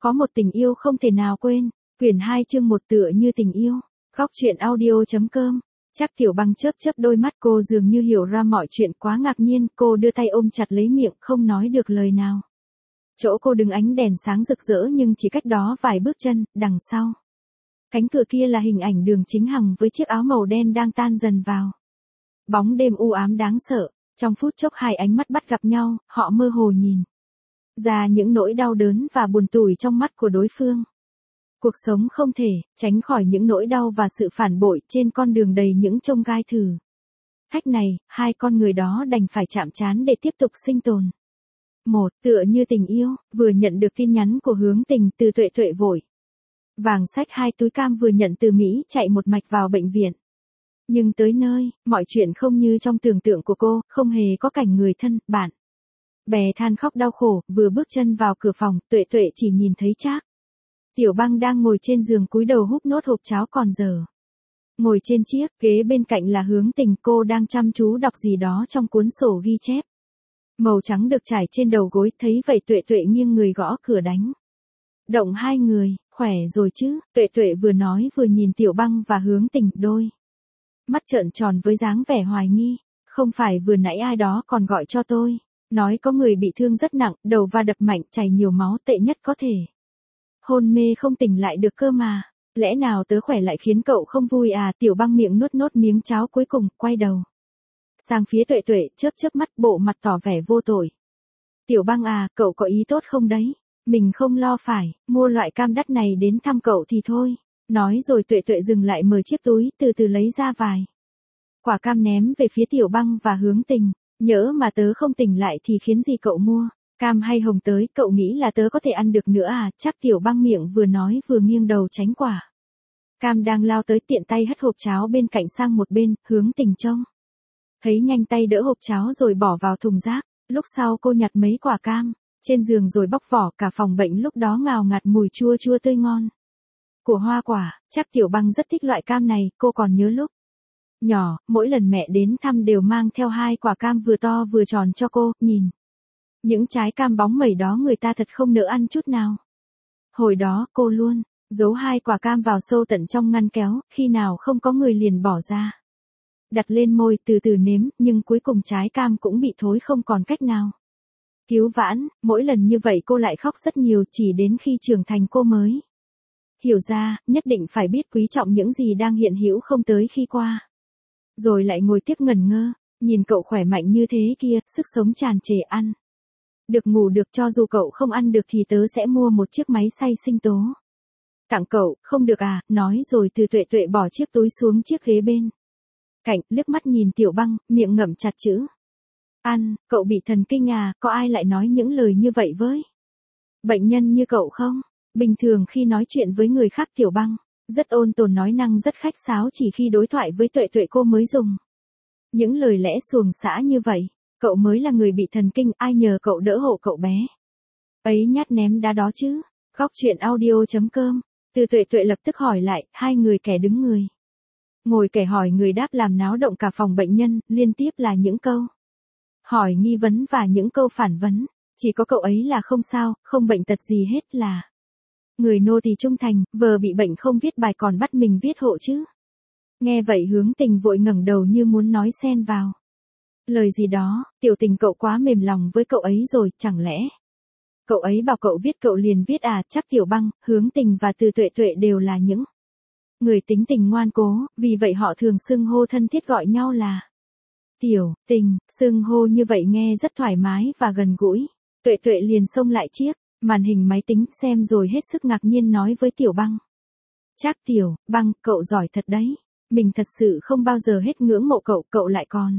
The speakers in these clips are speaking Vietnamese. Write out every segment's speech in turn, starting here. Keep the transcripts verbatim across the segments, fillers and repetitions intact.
Có một tình yêu không thể nào quên. Quyển hai chương một tựa như tình yêu. Góc truyện audio.com. Chắc Tiểu Băng chớp chớp đôi mắt, cô dường như hiểu ra mọi chuyện, quá ngạc nhiên, cô đưa tay ôm chặt lấy miệng, không nói được lời nào. Chỗ cô đứng ánh đèn sáng rực rỡ nhưng chỉ cách đó vài bước chân, đằng sau. Cánh cửa kia là hình ảnh Đường Chính Hằng với chiếc áo màu đen đang tan dần vào. Bóng đêm u ám đáng sợ, trong phút chốc hai ánh mắt bắt gặp nhau, họ mơ hồ nhìn ra những nỗi đau đớn và buồn tủi trong mắt của đối phương. Cuộc sống không thể tránh khỏi những nỗi đau và sự phản bội trên con đường đầy những chông gai thử thách này, hai con người đó đành phải chạm trán để tiếp tục sinh tồn. Một, tựa như tình yêu, vừa nhận được tin nhắn của Hướng Tình, Từ Tuệ Tuệ vội vàng xách hai túi cam vừa nhận từ Mỹ chạy một mạch vào bệnh viện. Nhưng tới nơi, mọi chuyện không như trong tưởng tượng của cô, không hề có cảnh người thân, bạn bè than khóc đau khổ. Vừa bước chân vào cửa phòng, Tuệ Tuệ chỉ nhìn thấy Trác Tiểu Băng đang ngồi trên giường cúi đầu húp nốt hộp cháo còn dở. Ngồi trên chiếc ghế bên cạnh là Hướng Tình, cô đang chăm chú đọc gì đó trong cuốn sổ ghi chép màu trắng được trải trên đầu gối. Thấy vậy Tuệ Tuệ nghiêng người gõ cửa đánh động hai người. Khỏe rồi chứ? Tuệ Tuệ vừa nói vừa nhìn Tiểu Băng và Hướng Tình, đôi mắt trợn tròn với dáng vẻ hoài nghi. Không phải vừa nãy ai đó còn gọi cho tôi, nói có người bị thương rất nặng, đầu va đập mạnh, chảy nhiều máu, tệ nhất có thể hôn mê không tỉnh lại được cơ mà. Lẽ nào tớ khỏe lại khiến cậu không vui à? Tiểu Băng miệng nuốt nốt miếng cháo cuối cùng, quay đầu sang phía Tuệ Tuệ, chớp chớp mắt, bộ mặt tỏ vẻ vô tội. Tiểu Băng à, cậu có ý tốt không đấy? Mình không lo phải mua loại cam đắt này đến thăm cậu thì thôi. Nói rồi Tuệ Tuệ dừng lại, mở chiếc túi, từ từ lấy ra vài quả cam ném về phía Tiểu Băng và Hướng Tình. Nhỡ mà tớ không tỉnh lại thì khiến gì cậu mua? Cam hay hồng tới, cậu nghĩ là tớ có thể ăn được nữa à? Chắc Tiểu Băng miệng vừa nói vừa nghiêng đầu tránh quả cam đang lao tới, tiện tay hất hộp cháo bên cạnh sang một bên. Hướng Tình trông thấy nhanh tay đỡ hộp cháo rồi bỏ vào thùng rác. Lúc sau cô nhặt mấy quả cam trên giường rồi bóc vỏ. Cả phòng bệnh lúc đó ngào ngạt mùi chua chua tươi ngon của hoa quả. Chắc Tiểu Băng rất thích loại cam này, cô còn nhớ lúc nhỏ, mỗi lần mẹ đến thăm đều mang theo hai quả cam vừa to vừa tròn cho cô. Nhìn những trái cam bóng mẩy đó, người ta thật không nỡ ăn chút nào. Hồi đó, cô luôn giấu hai quả cam vào sâu tận trong ngăn kéo, khi nào không có người liền bỏ ra, đặt lên môi từ từ nếm, nhưng cuối cùng trái cam cũng bị thối không còn cách nào cứu vãn. Mỗi lần như vậy cô lại khóc rất nhiều, chỉ đến khi trưởng thành cô mới hiểu ra, nhất định phải biết quý trọng những gì đang hiện hữu, không tới khi qua rồi lại ngồi tiếc ngẩn ngơ. Nhìn cậu khỏe mạnh như thế kia, sức sống tràn trề, ăn được ngủ được, cho dù cậu không ăn được thì tớ sẽ mua một chiếc máy xay sinh tố tặng cậu. Không được à? Nói rồi từ Tuệ Tuệ bỏ chiếc túi xuống chiếc ghế bên cạnh, liếc mắt nhìn Tiểu Băng, miệng ngậm chặt chữ ăn. Cậu bị thần kinh à? Có ai lại nói những lời như vậy với bệnh nhân như cậu không? Bình thường khi nói chuyện với người khác Tiểu Băng rất ôn tồn, nói năng rất khách sáo, chỉ khi đối thoại với Tuệ Tuệ cô mới dùng những lời lẽ xuồng xã như vậy. Cậu mới là người bị thần kinh, ai nhờ cậu đỡ hộ cậu bé ấy nhát ném đá đó chứ? Góc truyện audio.com. Từ Tuệ Tuệ lập tức hỏi lại, hai người kẻ đứng người ngồi, kẻ hỏi người đáp, làm náo động cả phòng bệnh nhân. Liên tiếp là những câu hỏi nghi vấn và những câu phản vấn. Chỉ có cậu ấy là không sao, không bệnh tật gì hết, là người nô tỳ trung thành, vờ bị bệnh không viết bài còn bắt mình viết hộ chứ. Nghe vậy Hướng Tình vội ngẩng đầu như muốn nói xen vào lời gì đó. Tiểu Tình, cậu quá mềm lòng với cậu ấy rồi, chẳng lẽ cậu ấy bảo cậu viết cậu liền viết à? Chắc Tiểu Băng, Hướng Tình và Từ Tuệ Tuệ đều là những người tính tình ngoan cố, vì vậy họ thường xưng hô thân thiết gọi nhau là Tiểu Tình. Xưng hô như vậy nghe rất thoải mái và gần gũi. Tuệ Tuệ liền xông lại chiếc màn hình máy tính xem rồi hết sức ngạc nhiên nói với Tiểu Băng. Chắc Tiểu Băng, cậu giỏi thật đấy. Mình thật sự không bao giờ hết ngưỡng mộ cậu, cậu lại còn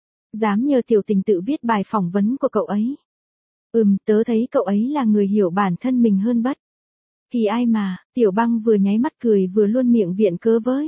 dám nhờ Tiểu Tình tự viết bài phỏng vấn của cậu ấy. Ừm, tớ thấy cậu ấy là người hiểu bản thân mình hơn bất kỳ ai mà. Tiểu Băng vừa nháy mắt cười vừa luôn miệng viện cớ với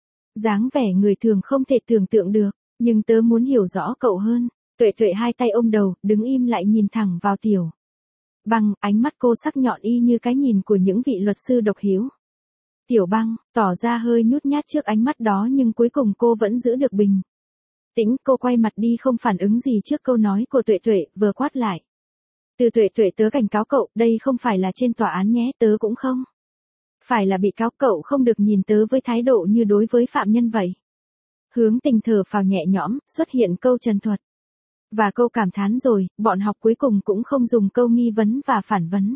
dáng vẻ người thường không thể tưởng tượng được. Nhưng tớ muốn hiểu rõ cậu hơn. Tuệ Tuệ hai tay ôm đầu, đứng im lại nhìn thẳng vào Tiểu Băng, ánh mắt cô sắc nhọn y như cái nhìn của những vị luật sư độc hiếu. Tiểu Băng tỏ ra hơi nhút nhát trước ánh mắt đó, nhưng cuối cùng cô vẫn giữ được bình tĩnh. Cô quay mặt đi không phản ứng gì trước câu nói của Tuệ Tuệ, vừa quát lại. Từ Tuệ Tuệ, tớ cảnh cáo cậu, đây không phải là trên tòa án nhé, tớ cũng không phải là bị cáo, cậu không được nhìn tớ với thái độ như đối với phạm nhân vậy. Hướng Tình thở phào nhẹ nhõm, xuất hiện câu trần thuật. Và câu cảm thán rồi, bọn học cuối cùng cũng không dùng câu nghi vấn và phản vấn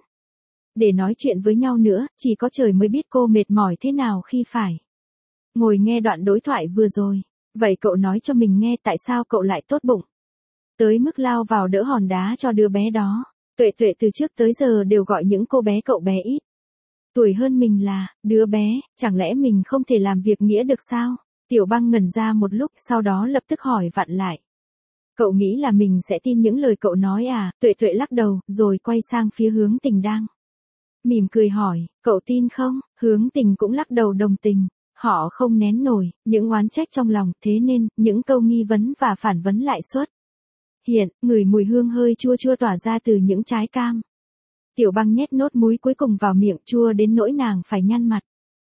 để nói chuyện với nhau nữa, chỉ có trời mới biết cô mệt mỏi thế nào khi phải ngồi nghe đoạn đối thoại vừa rồi. Vậy cậu nói cho mình nghe tại sao cậu lại tốt bụng tới mức lao vào đỡ hòn đá cho đứa bé đó. Tuệ Tuệ từ trước tới giờ đều gọi những cô bé cậu bé ít tuổi hơn mình là đứa bé, chẳng lẽ mình không thể làm việc nghĩa được sao? Tiểu Băng ngẩn ra một lúc, sau đó lập tức hỏi vặn lại. Cậu nghĩ là mình sẽ tin những lời cậu nói à? Tuệ Tuệ lắc đầu, rồi quay sang phía Hướng Tình đang mỉm cười hỏi, cậu tin không? Hướng Tình cũng lắc đầu đồng tình. Họ không nén nổi những oán trách trong lòng, thế nên những câu nghi vấn và phản vấn lại xuất hiện, ngửi mùi hương hơi chua chua tỏa ra từ những trái cam. Tiểu Băng nhét nốt muối cuối cùng vào miệng, chua đến nỗi nàng phải nhăn mặt.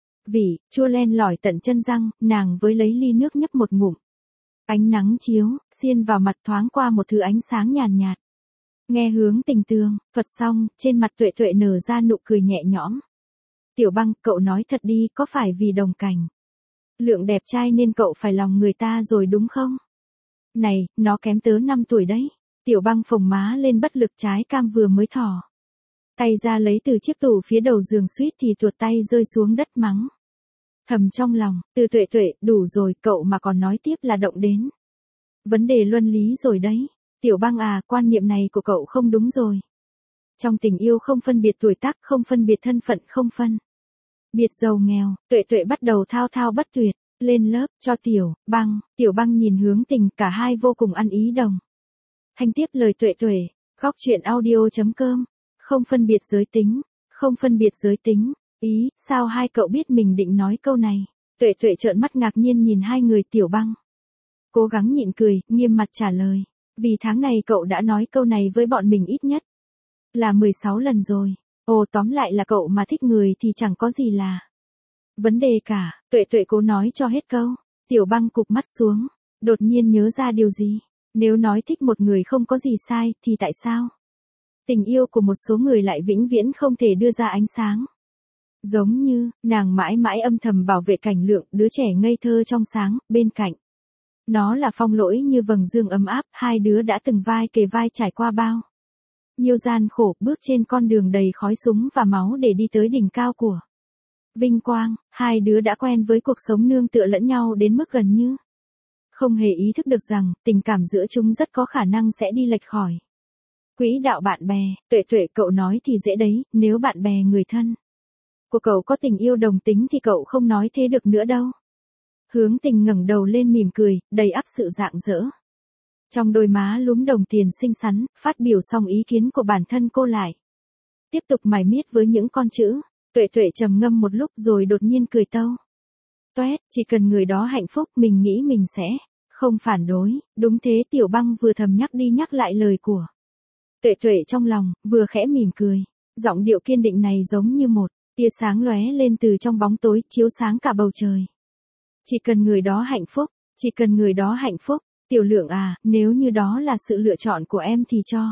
Vị chua len lỏi tận chân răng, nàng với lấy ly nước nhấp một ngụm. Ánh nắng chiếu xiên vào mặt, thoáng qua một thứ ánh sáng nhàn nhạt, nhạt. Nghe Hướng Tình tường thuật xong, trên mặt Tuệ Tuệ nở ra nụ cười nhẹ nhõm. Tiểu Băng, cậu nói thật đi, có phải vì đồng cảnh lượng đẹp trai nên cậu phải lòng người ta rồi đúng không? Này, nó kém tớ năm tuổi đấy. Tiểu Băng phồng má lên bất lực, trái cam vừa mới thỏ tay ra lấy từ chiếc tủ phía đầu giường, suýt thì tuột tay rơi xuống đất mắng thầm trong lòng, từ Tuệ Tuệ, đủ rồi, cậu mà còn nói tiếp là động đến vấn đề luân lý rồi đấy. Tiểu Băng à, quan niệm này của cậu không đúng rồi. Trong tình yêu không phân biệt tuổi tác, không phân biệt thân phận, không phân biệt giàu nghèo. Tuệ Tuệ bắt đầu thao thao bất tuyệt lên lớp cho Tiểu Băng. Tiểu Băng nhìn Hướng Tình, cả hai vô cùng ăn ý đồng thanh tiếp lời Tuệ Tuệ. Góc truyện audio chấm com. Không phân biệt giới tính, không phân biệt giới tính. Ý, sao hai cậu biết mình định nói câu này? Tuệ Tuệ trợn mắt ngạc nhiên nhìn hai người. Tiểu Băng cố gắng nhịn cười, nghiêm mặt trả lời. Vì tháng này cậu đã nói câu này với bọn mình ít nhất là mười sáu lần rồi. Ồ, tóm lại là cậu mà thích người thì chẳng có gì là vấn đề cả. Tuệ Tuệ cố nói cho hết câu. Tiểu Băng cụp mắt xuống, đột nhiên nhớ ra điều gì. Nếu nói thích một người không có gì sai, thì tại sao tình yêu của một số người lại vĩnh viễn không thể đưa ra ánh sáng? Giống như, nàng mãi mãi âm thầm bảo vệ Cảnh Lượng, đứa trẻ ngây thơ trong sáng, bên cạnh nó là Phong Lỗi như vầng dương ấm áp, hai đứa đã từng vai kề vai trải qua bao nhiêu gian khổ, bước trên con đường đầy khói súng và máu để đi tới đỉnh cao của vinh quang. Hai đứa đã quen với cuộc sống nương tựa lẫn nhau đến mức gần như không hề ý thức được rằng tình cảm giữa chúng rất có khả năng sẽ đi lệch khỏi quỹ đạo bạn bè. Tuệ Tuệ, cậu nói thì dễ đấy, nếu bạn bè người thân của cậu có tình yêu đồng tính thì cậu không nói thế được nữa đâu. Hướng Tình ngẩng đầu lên mỉm cười, đầy ắp sự rạng rỡ. Trong đôi má lúm đồng tiền xinh xắn, phát biểu xong ý kiến của bản thân cô lại tiếp tục mải miết với những con chữ. Tuệ Tuệ trầm ngâm một lúc rồi đột nhiên cười tâu toét, chỉ cần người đó hạnh phúc, mình nghĩ mình sẽ không phản đối. Đúng thế. Tiểu Băng vừa thầm nhắc đi nhắc lại lời của Tuệ Tuệ trong lòng, vừa khẽ mỉm cười. Giọng điệu kiên định này giống như một tia sáng lóe lên từ trong bóng tối, chiếu sáng cả bầu trời. Chỉ cần người đó hạnh phúc, chỉ cần người đó hạnh phúc. Tiểu Lượng à, nếu như đó là sự lựa chọn của em thì cho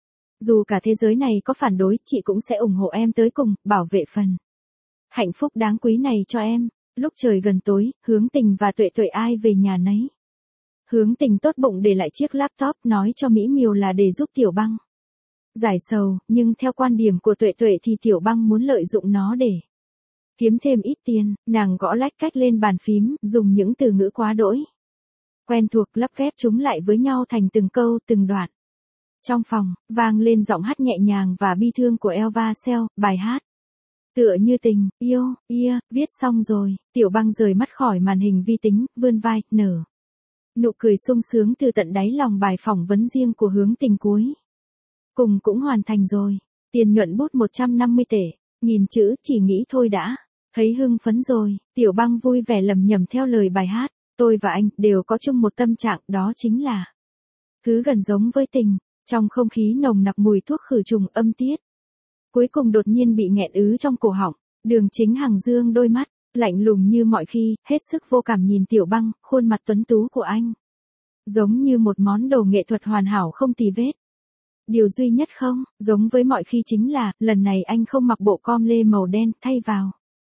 dù cả thế giới này có phản đối, chị cũng sẽ ủng hộ em tới cùng, bảo vệ phần hạnh phúc đáng quý này cho em. Lúc trời gần tối, Hướng Tình và Tuệ Tuệ ai về nhà nấy. Hướng Tình tốt bụng để lại chiếc laptop, nói cho Mỹ Miều là để giúp Tiểu Băng giải sầu, nhưng theo quan điểm của Tuệ Tuệ thì Tiểu Băng muốn lợi dụng nó để kiếm thêm ít tiền. Nàng gõ lách cách lên bàn phím, dùng những từ ngữ quá đỗi quen thuộc, lắp ghép chúng lại với nhau thành từng câu, từng đoạn. Trong phòng, vang lên giọng hát nhẹ nhàng và bi thương của Elva Sell, bài hát tựa như tình yêu. Yeah, viết xong rồi. Tiểu Băng rời mắt khỏi màn hình vi tính, vươn vai, nở nụ cười sung sướng từ tận đáy lòng. Bài phỏng vấn riêng của Hướng Tình cuối cùng cũng hoàn thành rồi. Tiền nhuận bút một trăm năm mươi tệ. Nghìn chữ, chỉ nghĩ thôi đã thấy hưng phấn rồi. Tiểu Băng vui vẻ lẩm nhẩm theo lời bài hát. Tôi và anh đều có chung một tâm trạng, đó chính là thứ gần giống với tình. Trong không khí nồng nặc mùi thuốc khử trùng, âm tiết cuối cùng đột nhiên bị nghẹn ứ trong cổ họng. Đường Chính Hằng dương đôi mắt lạnh lùng như mọi khi, hết sức vô cảm nhìn Tiểu Băng. Khuôn mặt tuấn tú của anh giống như một món đồ nghệ thuật hoàn hảo không tì vết. Điều duy nhất không, giống với mọi khi chính là, lần này anh không mặc bộ com lê màu đen, thay vào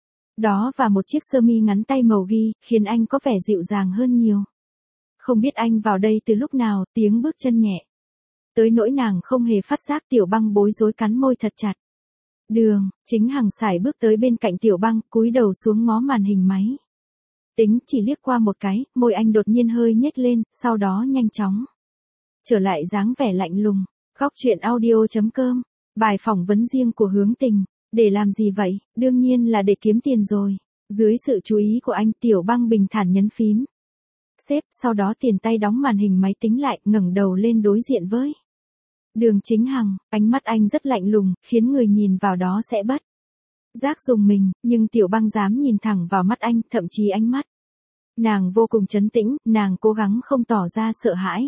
đó và một chiếc sơ mi ngắn tay màu ghi, khiến anh có vẻ dịu dàng hơn nhiều. Không biết anh vào đây từ lúc nào, tiếng bước chân nhẹ. Tới nỗi nàng không hề phát giác. Tiểu Băng bối rối cắn môi thật chặt. Đường, Chính Hằng sải bước tới bên cạnh Tiểu Băng, cúi đầu xuống ngó màn hình máy. Tính chỉ liếc qua một cái, môi anh đột nhiên hơi nhếch lên, sau đó nhanh chóng trở lại dáng vẻ lạnh lùng. Góc truyện audio chấm com. Bài phỏng vấn riêng của Hướng Tình. Để làm gì vậy? Đương nhiên là để kiếm tiền rồi. Dưới sự chú ý của anh, Tiểu Băng bình thản nhấn phím xếp, sau đó tiền tay đóng màn hình máy tính lại, ngẩng đầu lên đối diện với Đường Chính Hằng. Ánh mắt anh rất lạnh lùng, khiến người nhìn vào đó sẽ bất giác rùng mình, nhưng Tiểu Băng dám nhìn thẳng vào mắt anh, thậm chí ánh mắt nàng vô cùng trấn tĩnh, nàng cố gắng không tỏ ra sợ hãi.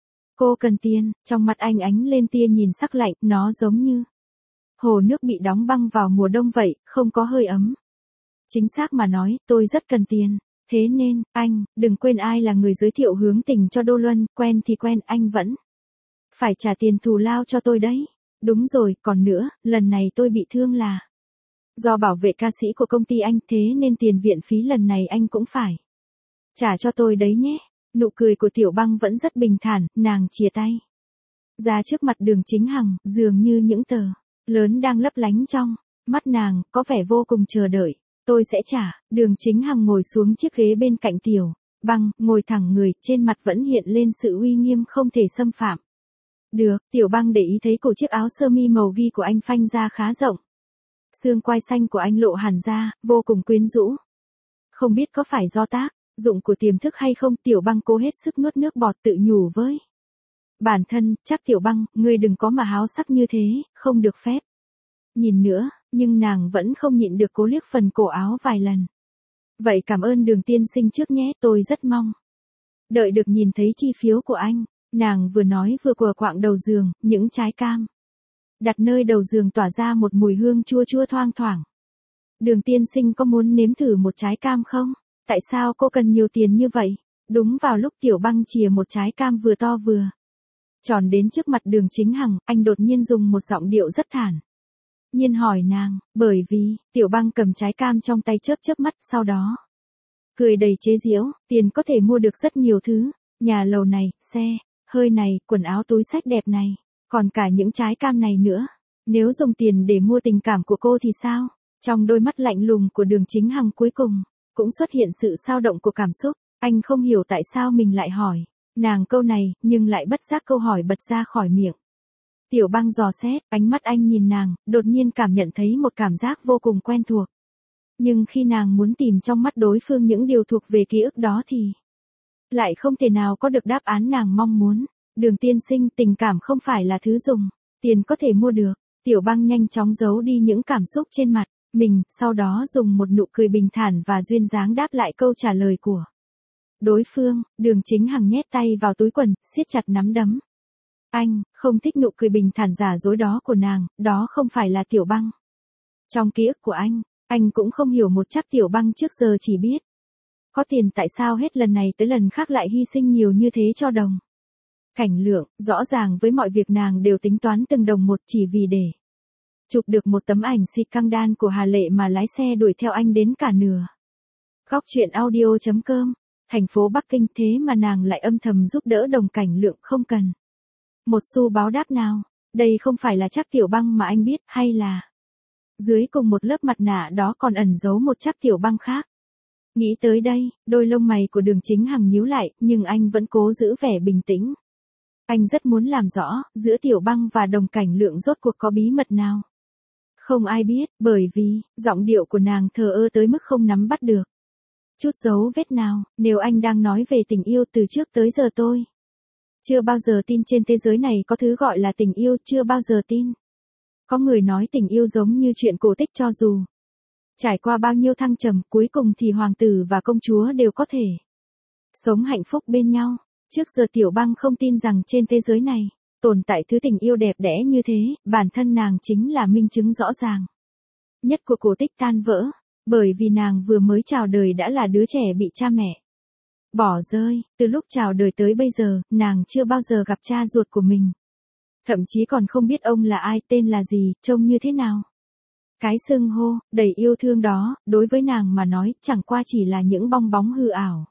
Cô cần tiền. Trong mặt anh ánh lên tia nhìn sắc lạnh, nó giống như hồ nước bị đóng băng vào mùa đông vậy, không có hơi ấm. Chính xác mà nói, tôi rất cần tiền. Thế nên, anh, đừng quên ai là người giới thiệu Hướng Tình cho Đô Luân, quen thì quen, anh vẫn phải trả tiền thù lao cho tôi đấy. Đúng rồi, còn nữa, lần này tôi bị thương là do bảo vệ ca sĩ của công ty anh, thế nên tiền viện phí lần này anh cũng phải trả cho tôi đấy nhé. Nụ cười của Tiểu Băng vẫn rất bình thản, nàng chìa tay ra trước mặt Đường Chính Hằng, dường như những tờ lớn đang lấp lánh trong mắt nàng, có vẻ vô cùng chờ đợi. Tôi sẽ trả. Đường Chính Hằng ngồi xuống chiếc ghế bên cạnh Tiểu Băng, ngồi thẳng người, trên mặt vẫn hiện lên sự uy nghiêm không thể xâm phạm. Được. Tiểu Băng để ý thấy cổ chiếc áo sơ mi màu ghi của anh phanh ra khá rộng. Xương quai xanh của anh lộ hẳn ra, vô cùng quyến rũ. Không biết có phải do tác dụng của tiềm thức hay không, Tiểu Băng cố hết sức nuốt nước bọt, tự nhủ với bản thân, chắc Tiểu Băng, ngươi đừng có mà háo sắc như thế, không được phép nhìn nữa, nhưng nàng vẫn không nhịn được cố liếc phần cổ áo vài lần. Vậy cảm ơn Đường tiên sinh trước nhé, tôi rất mong đợi được nhìn thấy chi phiếu của anh. Nàng vừa nói vừa quờ quạng đầu giường, những trái cam đặt nơi đầu giường tỏa ra một mùi hương chua chua thoang thoảng. Đường tiên sinh có muốn nếm thử một trái cam không? Tại sao cô cần nhiều tiền như vậy? Đúng vào lúc Tiểu Băng chìa một trái cam vừa to vừa tròn đến trước mặt Đường Chính Hằng, anh đột nhiên dùng một giọng điệu rất thản nhiên hỏi nàng, bởi vì, Tiểu Băng cầm trái cam trong tay chớp chớp mắt, sau đó cười đầy chế giễu, tiền có thể mua được rất nhiều thứ, nhà lầu này, xe, hơi này, quần áo túi xách đẹp này, còn cả những trái cam này nữa. Nếu dùng tiền để mua tình cảm của cô thì sao? Trong đôi mắt lạnh lùng của Đường Chính Hằng cuối cùng cũng xuất hiện sự xao động của cảm xúc. Anh không hiểu tại sao mình lại hỏi nàng câu này, nhưng lại bất giác câu hỏi bật ra khỏi miệng. Tiểu Băng dò xét, ánh mắt anh nhìn nàng, đột nhiên cảm nhận thấy một cảm giác vô cùng quen thuộc. Nhưng khi nàng muốn tìm trong mắt đối phương những điều thuộc về ký ức đó thì lại không thể nào có được đáp án nàng mong muốn. Đường tiên sinh, tình cảm không phải là thứ dùng tiền có thể mua được. Tiểu Băng nhanh chóng giấu đi những cảm xúc trên mặt mình, sau đó dùng một nụ cười bình thản và duyên dáng đáp lại câu trả lời của đối phương. Đường Chính Hằng nhét tay vào túi quần, siết chặt nắm đấm. Anh không thích nụ cười bình thản giả dối đó của nàng, đó không phải là Tiểu Băng. Trong ký ức của anh, anh cũng không hiểu một chắc Tiểu Băng trước giờ chỉ biết có tiền, tại sao hết lần này tới lần khác lại hy sinh nhiều như thế cho đồng cảnh lượng. Rõ ràng với mọi việc nàng đều tính toán từng đồng một, chỉ vì để chụp được một tấm ảnh xịt căng đan của Hà Lệ mà lái xe đuổi theo anh đến cả nửa. Góc truyện audio chấm com. Thành phố Bắc Kinh, thế mà nàng lại âm thầm giúp đỡ đồng cảnh lượng không cần một xu báo đáp nào. Đây không phải là chắc Tiểu Băng mà anh biết, hay là dưới cùng một lớp mặt nạ đó còn ẩn giấu một chắc Tiểu Băng khác. Nghĩ tới đây, đôi lông mày của Đường Chính Hằng nhíu lại, nhưng anh vẫn cố giữ vẻ bình tĩnh. Anh rất muốn làm rõ, giữa Tiểu Băng và đồng cảnh lượng rốt cuộc có bí mật nào. Không ai biết, bởi vì, giọng điệu của nàng thờ ơ tới mức không nắm bắt được chút dấu vết nào. Nếu anh đang nói về tình yêu, từ trước tới giờ tôi chưa bao giờ tin trên thế giới này có thứ gọi là tình yêu, chưa bao giờ tin có người nói tình yêu giống như chuyện cổ tích, cho dù trải qua bao nhiêu thăng trầm, cuối cùng thì hoàng tử và công chúa đều có thể sống hạnh phúc bên nhau. Trước giờ Tiểu Băng không tin rằng trên thế giới này tồn tại thứ tình yêu đẹp đẽ như thế, bản thân nàng chính là minh chứng rõ ràng nhất của cổ tích tan vỡ, bởi vì nàng vừa mới chào đời đã là đứa trẻ bị cha mẹ bỏ rơi. Từ lúc chào đời tới bây giờ, nàng chưa bao giờ gặp cha ruột của mình. Thậm chí còn không biết ông là ai, tên là gì, trông như thế nào. Cái xưng hô, đầy yêu thương đó, đối với nàng mà nói, chẳng qua chỉ là những bong bóng hư ảo.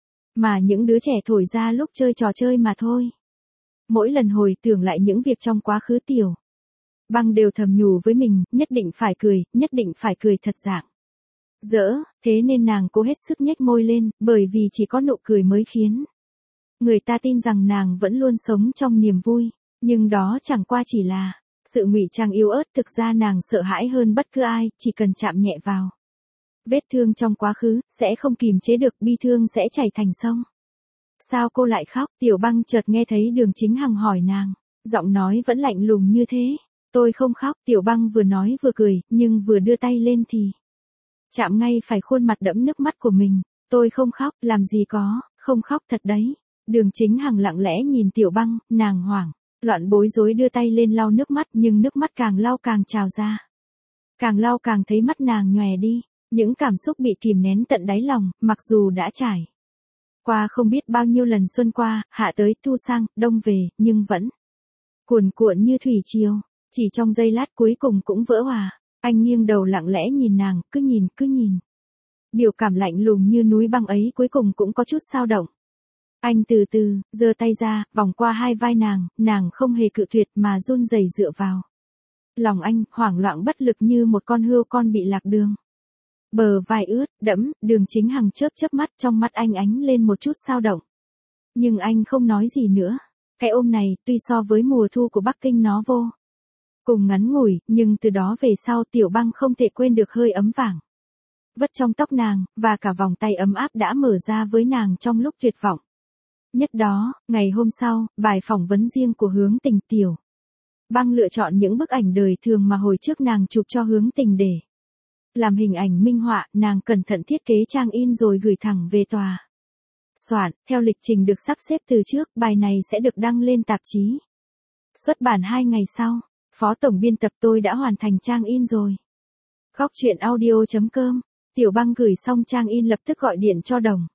Mà những đứa trẻ thổi ra lúc chơi trò chơi mà thôi. Mỗi lần hồi tưởng lại những việc trong quá khứ Tiểu Băng đều thầm nhủ với mình, nhất định phải cười, nhất định phải cười thật dạng dỡ, thế nên nàng cố hết sức nhếch môi lên, bởi vì chỉ có nụ cười mới khiến người ta tin rằng nàng vẫn luôn sống trong niềm vui, nhưng đó chẳng qua chỉ là sự ngụy trang yếu ớt, thực ra nàng sợ hãi hơn bất cứ ai, chỉ cần chạm nhẹ vào vết thương trong quá khứ, sẽ không kìm chế được, bi thương sẽ chảy thành sông. Sao cô lại khóc? Tiểu Băng chợt nghe thấy Đường Chính Hằng hỏi nàng, giọng nói vẫn lạnh lùng như thế. Tôi không khóc, Tiểu Băng vừa nói vừa cười, nhưng vừa đưa tay lên thì chạm ngay phải khuôn mặt đẫm nước mắt của mình. Tôi không khóc, làm gì có, không khóc thật đấy. Đường Chính Hằng lặng lẽ nhìn Tiểu Băng, nàng hoảng loạn bối rối đưa tay lên lau nước mắt, nhưng nước mắt càng lau càng trào ra. Càng lau càng thấy mắt nàng nhòe đi, những cảm xúc bị kìm nén tận đáy lòng, mặc dù đã trải qua không biết bao nhiêu lần xuân qua, hạ tới, thu sang, đông về, nhưng vẫn cuồn cuộn như thủy triều, chỉ trong giây lát cuối cùng cũng vỡ hòa. Anh nghiêng đầu lặng lẽ nhìn nàng, cứ nhìn, cứ nhìn. Biểu cảm lạnh lùng như núi băng ấy cuối cùng cũng có chút xao động. Anh từ từ, giơ tay ra, vòng qua hai vai nàng, nàng không hề cự tuyệt mà run rẩy dựa vào lòng anh, hoảng loạn bất lực như một con hươu con bị lạc đường. Bờ vai ướt, đẫm, Đường Chính Hằng chớp chớp mắt, trong mắt anh ánh lên một chút xao động. Nhưng anh không nói gì nữa. Cái ôm này, tuy so với mùa thu của Bắc Kinh nó vô cùng ngắn ngủi, nhưng từ đó về sau Tiểu Băng không thể quên được hơi ấm vàng vất trong tóc nàng, và cả vòng tay ấm áp đã mở ra với nàng trong lúc tuyệt vọng nhất đó. Ngày hôm sau, bài phỏng vấn riêng của Hướng Tình, Tiểu Băng lựa chọn những bức ảnh đời thường mà hồi trước nàng chụp cho Hướng Tình để làm hình ảnh minh họa. Nàng cẩn thận thiết kế trang in rồi gửi thẳng về tòa soạn. Theo lịch trình được sắp xếp từ trước, bài này sẽ được đăng lên tạp chí xuất bản hai ngày sau. Phó tổng biên tập, tôi đã hoàn thành trang in rồi. Góc truyện audio chấm com. Tiểu Băng gửi xong trang in lập tức gọi điện cho Đồng.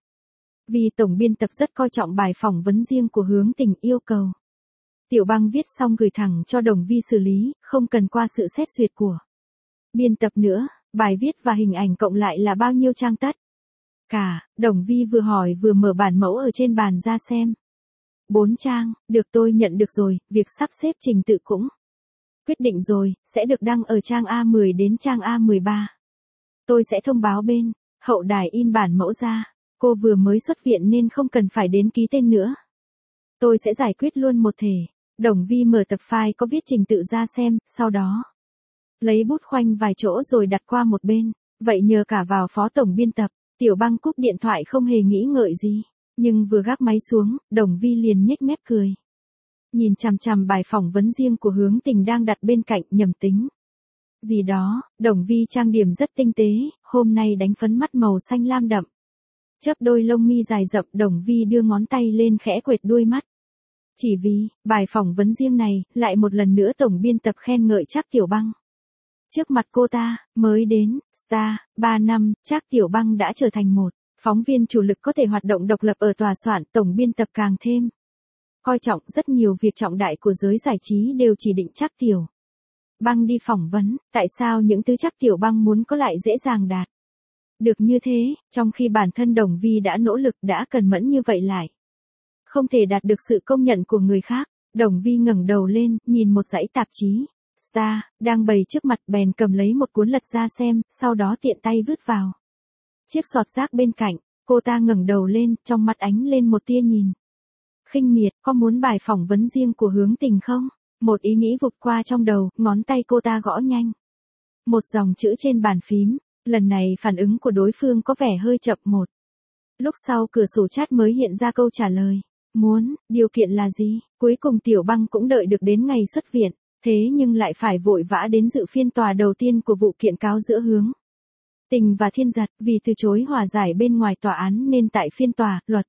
Vì tổng biên tập rất coi trọng bài phỏng vấn riêng của Hướng Tình, yêu cầu Tiểu Băng viết xong gửi thẳng cho Đồng Vi xử lý, không cần qua sự xét duyệt của biên tập nữa. Bài viết và hình ảnh cộng lại là bao nhiêu trang tất cả? Đồng Vi vừa hỏi vừa mở bản mẫu ở trên bàn ra xem. Bốn trang. Được, tôi nhận được rồi, việc sắp xếp trình tự cũng quyết định rồi, sẽ được đăng ở trang A mười đến trang A mười ba. Tôi sẽ thông báo bên hậu đài in bản mẫu ra. Cô vừa mới xuất viện nên không cần phải đến ký tên nữa. Tôi sẽ giải quyết luôn một thể. Đồng Vi mở tập file có viết trình tự ra xem, sau đó lấy bút khoanh vài chỗ rồi đặt qua một bên. Vậy nhờ cả vào phó tổng biên tập. Tiểu Băng cúp điện thoại không hề nghĩ ngợi gì. Nhưng vừa gác máy xuống, Đồng Vi liền nhếch mép cười. Nhìn chằm chằm bài phỏng vấn riêng của Hướng Tình đang đặt bên cạnh, nhầm tính gì đó. Đồng Vi trang điểm rất tinh tế, hôm nay đánh phấn mắt màu xanh lam đậm. Chớp đôi lông mi dài rậm, Đồng Vi đưa ngón tay lên khẽ quệt đuôi mắt. Chỉ vì, bài phỏng vấn riêng này, lại một lần nữa tổng biên tập khen ngợi Trác Tiểu Băng. Trước mặt cô ta, mới đến, Star, ba năm, Trác Tiểu Băng đã trở thành một phóng viên chủ lực có thể hoạt động độc lập ở tòa soạn. Tổng biên tập càng thêm coi trọng, rất nhiều việc trọng đại của giới giải trí đều chỉ định Trác Tiểu Băng đi phỏng vấn. Tại sao những thứ Trác Tiểu Băng muốn có lại dễ dàng đạt được như thế, trong khi bản thân Đồng Vi đã nỗ lực, đã cần mẫn như vậy lại không thể đạt được sự công nhận của người khác. Đồng Vi ngẩng đầu lên, nhìn một dãy tạp chí Star đang bày trước mặt, bèn cầm lấy một cuốn lật ra xem, sau đó tiện tay vứt vào chiếc sọt rác bên cạnh. Cô ta ngẩng đầu lên, trong mắt ánh lên một tia nhìn khinh miệt. Có muốn bài phỏng vấn riêng của Hướng Tình không? Một ý nghĩ vụt qua trong đầu, ngón tay cô ta gõ nhanh một dòng chữ trên bàn phím. Lần này phản ứng của đối phương có vẻ hơi chậm một lúc sau cửa sổ chat mới hiện ra câu trả lời. Muốn, điều kiện là gì? Cuối cùng Tiểu Băng cũng đợi được đến ngày xuất viện, thế nhưng lại phải vội vã đến dự phiên tòa đầu tiên của vụ kiện cáo giữa Hướng Tình và Thiên Giật. Vì từ chối hòa giải bên ngoài tòa án nên tại phiên tòa, luật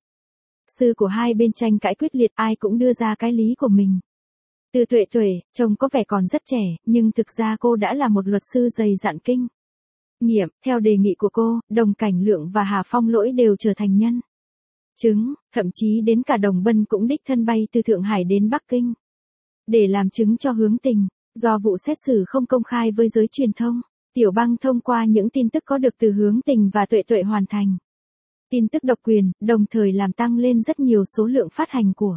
sư của hai bên tranh cãi quyết liệt, ai cũng đưa ra cái lý của mình. Từ Tuệ Tuệ, trông có vẻ còn rất trẻ, nhưng thực ra cô đã là một luật sư dày dặn kinh nghiệm. Theo đề nghị của cô, Đồng Cảnh Lượng và Hà Phong Lỗi đều trở thành nhân chứng, thậm chí đến cả Đồng Bân cũng đích thân bay từ Thượng Hải đến Bắc Kinh Để làm chứng cho Hướng Tình, do vụ xét xử không công khai với giới truyền thông, Tiểu Băng thông qua những tin tức có được từ Hướng Tình và Tuệ Tuệ hoàn thành tin tức độc quyền, đồng thời làm tăng lên rất nhiều số lượng phát hành của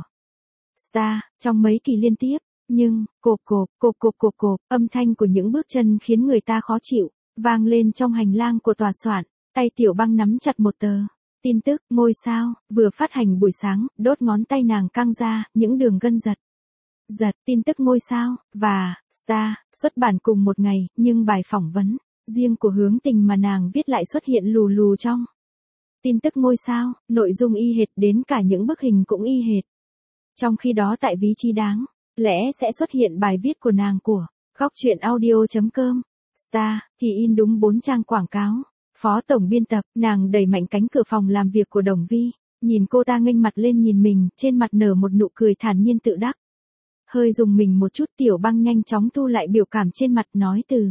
Star trong mấy kỳ liên tiếp. Nhưng, cộp cộp, cộp cộp cộp cộp, âm thanh của những bước chân khiến người ta khó chịu, vang lên trong hành lang của tòa soạn. Tay Tiểu Băng nắm chặt một tờ tin tức, ngôi sao, vừa phát hành buổi sáng, đốt ngón tay nàng căng ra, những đường gân giật. Giật, tin tức ngôi sao, và Star, xuất bản cùng một ngày, nhưng bài phỏng vấn riêng của Hướng Tình mà nàng viết lại xuất hiện lù lù trong tin tức ngôi sao, nội dung y hệt đến cả những bức hình cũng y hệt. Trong khi đó tại vị trí đáng lẽ sẽ xuất hiện bài viết của nàng của góc truyện audio.com, Star, thì in đúng bốn trang quảng cáo. Phó tổng biên tập, nàng đẩy mạnh cánh cửa phòng làm việc của Đồng Vi, nhìn cô ta nghênh mặt lên nhìn mình, trên mặt nở một nụ cười thản nhiên tự đắc. Hơi dùng mình một chút, Tiểu Băng nhanh chóng thu lại biểu cảm trên mặt, nói từ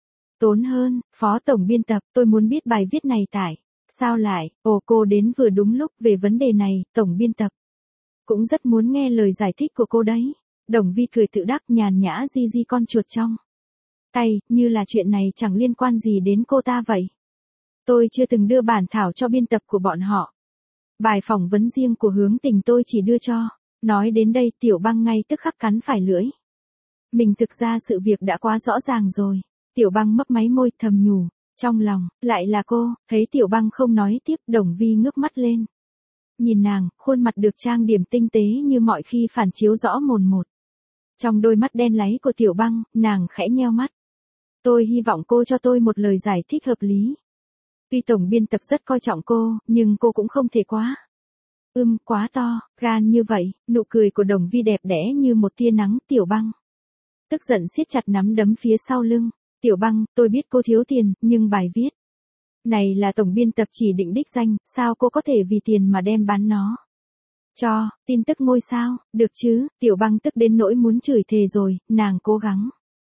tốn hơn, Phó tổng biên tập, tôi muốn biết bài viết này tại sao lại, ồ cô đến vừa đúng lúc. Về vấn đề này, tổng biên tập cũng rất muốn nghe lời giải thích của cô đấy. Đồng Vi cười tự đắc, nhàn nhã di di con chuột trong tay, như là chuyện này chẳng liên quan gì đến cô ta vậy. Tôi chưa từng đưa bản thảo cho biên tập của bọn họ. Bài phỏng vấn riêng của Hướng Tình tôi chỉ đưa cho. Nói đến đây, Tiểu Băng ngay tức khắc cắn phải lưỡi. Mình thực ra sự việc đã quá rõ ràng rồi. Tiểu Băng mấp máy môi thầm nhủ, trong lòng, lại là cô. Thấy Tiểu Băng không nói tiếp, Đồng Vi ngước mắt lên. Nhìn nàng, khuôn mặt được trang điểm tinh tế như mọi khi phản chiếu rõ mồn một. Trong đôi mắt đen láy của Tiểu Băng, nàng khẽ nheo mắt. Tôi hy vọng cô cho tôi một lời giải thích hợp lý. Tuy tổng biên tập rất coi trọng cô, nhưng cô cũng không thể quá. Ưm, quá to, gan như vậy. Nụ cười của Đồng Vi đẹp đẽ như một tia nắng. Tiểu Băng tức giận siết chặt nắm đấm phía sau lưng. Tiểu Băng, tôi biết cô thiếu tiền, nhưng bài viết này là tổng biên tập chỉ định đích danh, sao cô có thể vì tiền mà đem bán nó cho tin tức ngôi sao, được chứ? Tiểu Băng tức đến nỗi muốn chửi thề rồi, nàng cố gắng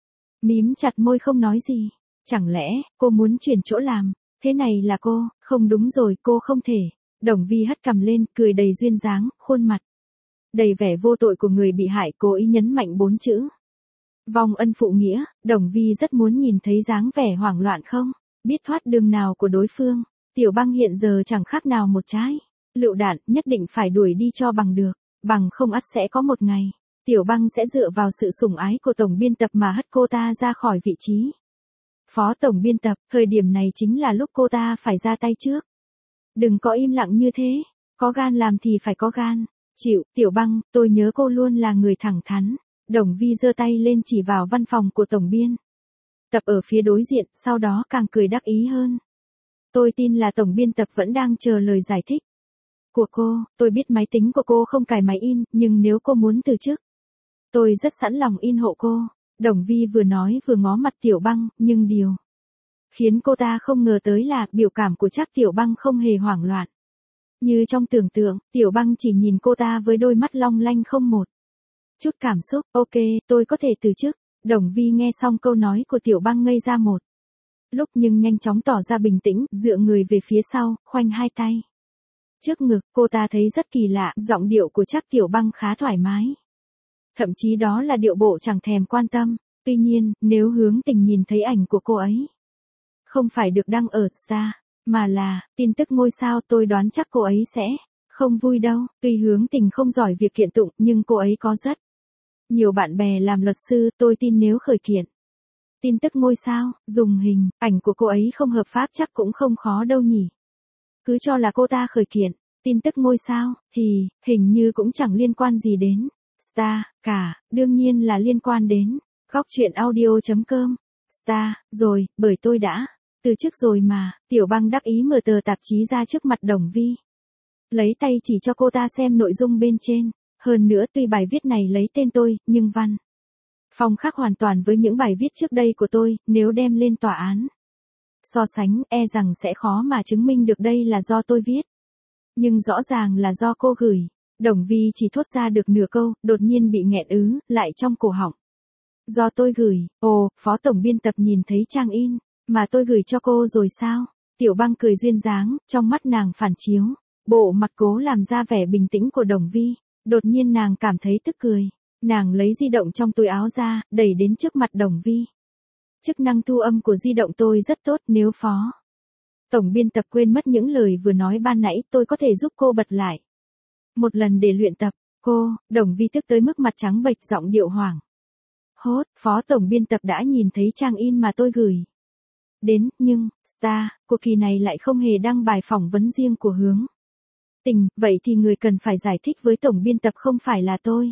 mím chặt môi không nói gì. Chẳng lẽ, cô muốn chuyển chỗ làm? Thế này là cô, không đúng rồi, cô không thể. Đồng Vi hất cằm lên, cười đầy duyên dáng, khuôn mặt đầy vẻ vô tội của người bị hại, cố ý nhấn mạnh bốn chữ vong ân phụ nghĩa. Đồng Vi rất muốn nhìn thấy dáng vẻ hoảng loạn không biết thoát đường nào của đối phương. Tiểu Băng hiện giờ chẳng khác nào một trái lựu đạn, nhất định phải đuổi đi cho bằng được, bằng không ắt sẽ có một ngày Tiểu Băng sẽ dựa vào sự sủng ái của tổng biên tập mà hất cô ta ra khỏi vị trí phó tổng biên tập. Thời điểm này chính là lúc cô ta phải ra tay trước. Đừng có im lặng như thế, có gan làm thì phải có gan. Chịu, Tiểu Băng, tôi nhớ cô luôn là người thẳng thắn. Đồng Vi giơ tay lên chỉ vào văn phòng của tổng biên tập ở phía đối diện, sau đó càng cười đắc ý hơn. Tôi tin là tổng biên tập vẫn đang chờ lời giải thích của cô. Tôi biết máy tính của cô không cài máy in, nhưng nếu cô muốn từ chức, tôi rất sẵn lòng in hộ cô. Đồng Vi vừa nói vừa ngó mặt Tiểu Băng, nhưng điều khiến cô ta không ngờ tới là biểu cảm của chắc Tiểu Băng không hề hoảng loạn. Như trong tưởng tượng, Tiểu Băng chỉ nhìn cô ta với đôi mắt long lanh không một chút cảm xúc. Ok, tôi có thể từ chức. Đồng Vi nghe xong câu nói của Tiểu Băng ngây ra một lúc, nhưng nhanh chóng tỏ ra bình tĩnh, dựa người về phía sau, khoanh hai tay trước ngực. Cô ta thấy rất kỳ lạ, giọng điệu của chắc Tiểu Băng khá thoải mái. Thậm chí đó là điệu bộ chẳng thèm quan tâm. Tuy nhiên, nếu Hướng Tình nhìn thấy ảnh của cô ấy không phải được đăng ở Star, mà là tin tức ngôi sao, tôi đoán chắc cô ấy sẽ không vui đâu. Tuy Hướng Tình không giỏi việc kiện tụng, nhưng cô ấy có rất nhiều bạn bè làm luật sư. Tôi tin nếu khởi kiện tin tức ngôi sao, dùng hình ảnh của cô ấy không hợp pháp chắc cũng không khó đâu nhỉ. Cứ cho là cô ta khởi kiện tin tức ngôi sao, thì hình như cũng chẳng liên quan gì đến Star cả. Đương nhiên là liên quan đến góc truyện audio.com. Star, rồi, bởi tôi đã từ chức rồi mà. Tiểu Băng đắc ý mở tờ tạp chí ra trước mặt Đồng Vi, lấy tay chỉ cho cô ta xem nội dung bên trên. Hơn nữa, tuy bài viết này lấy tên tôi, nhưng văn phong khác hoàn toàn với những bài viết trước đây của tôi. Nếu đem lên tòa án so sánh, e rằng sẽ khó mà chứng minh được đây là do tôi viết. Nhưng rõ ràng là do cô gửi. Đồng Vi chỉ thốt ra được nửa câu, đột nhiên bị nghẹn ứ lại trong cổ họng. Do tôi gửi, ồ, phó tổng biên tập nhìn thấy trang in mà tôi gửi cho cô rồi sao? Tiểu Băng cười duyên dáng, trong mắt nàng phản chiếu bộ mặt cố làm ra vẻ bình tĩnh của Đồng Vi. Đột nhiên nàng cảm thấy tức cười. Nàng lấy di động trong túi áo ra, đẩy đến trước mặt Đồng Vi. Chức năng thu âm của di động tôi rất tốt, nếu phó tổng biên tập quên mất những lời vừa nói ban nãy, tôi có thể giúp cô bật lại một lần để luyện tập. Cô, Đồng Vi tức tới mức mặt trắng bệch, giọng điệu hoảng hốt, phó tổng biên tập đã nhìn thấy trang in mà tôi gửi đến, nhưng, Star, cuộc kỳ này lại không hề đăng bài phỏng vấn riêng của Hướng Tình, vậy thì người cần phải giải thích với tổng biên tập không phải là tôi,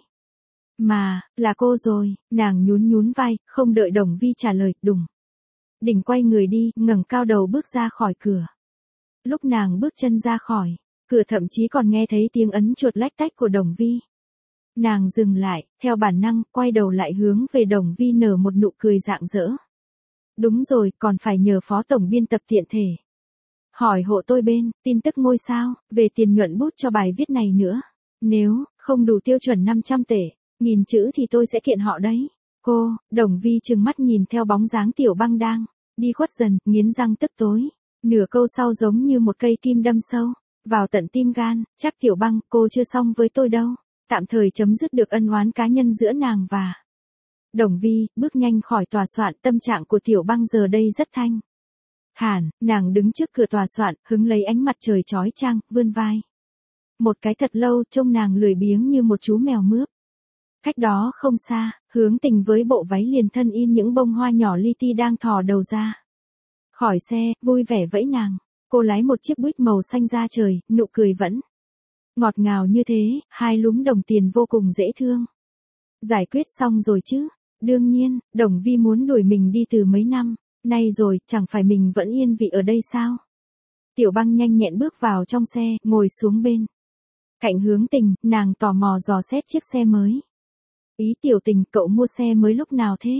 mà, là cô rồi. Nàng nhún nhún vai, không đợi Đồng Vi trả lời, đùng. Đỉnh quay người đi, ngẩng cao đầu bước ra khỏi cửa. Lúc nàng bước chân ra khỏi cửa thậm chí còn nghe thấy tiếng ấn chuột lách tách của Đồng Vi. Nàng dừng lại, theo bản năng, quay đầu lại hướng về Đồng Vi nở một nụ cười rạng rỡ. Đúng rồi, còn phải nhờ phó tổng biên tập tiện thể hỏi hộ tôi bên tin tức ngôi sao, về tiền nhuận bút cho bài viết này nữa. Nếu không đủ tiêu chuẩn năm trăm tệ, nghìn chữ thì tôi sẽ kiện họ đấy. Cô, Đồng Vi trừng mắt nhìn theo bóng dáng Tiểu Băng đang đi khuất dần, nghiến răng tức tối. Nửa câu sau giống như một cây kim đâm sâu vào tận tim gan. Chắc Tiểu Băng, cô chưa xong với tôi đâu. Tạm thời chấm dứt được ân oán cá nhân giữa nàng và Đồng Vi, bước nhanh khỏi tòa soạn. Tâm trạng của Tiểu Băng giờ đây rất thanh thản. Nàng đứng trước cửa tòa soạn, hứng lấy ánh mặt trời chói chang, vươn vai một cái thật lâu, trông nàng lười biếng như một chú mèo mướp. Cách đó không xa, Hướng Tình với bộ váy liền thân in những bông hoa nhỏ li ti đang thò đầu ra khỏi xe, vui vẻ vẫy nàng. Cô lái một chiếc Buick màu xanh da trời, nụ cười vẫn ngọt ngào như thế, hai lúm đồng tiền vô cùng dễ thương. Giải quyết xong rồi chứ? Đương nhiên, Đồng Vi muốn đuổi mình đi từ mấy năm nay rồi, chẳng phải mình vẫn yên vị ở đây sao? Tiểu Băng nhanh nhẹn bước vào trong xe, ngồi xuống bên cạnh Hướng Tình, nàng tò mò dò xét chiếc xe mới. Ý Tiểu Tình, cậu mua xe mới lúc nào thế?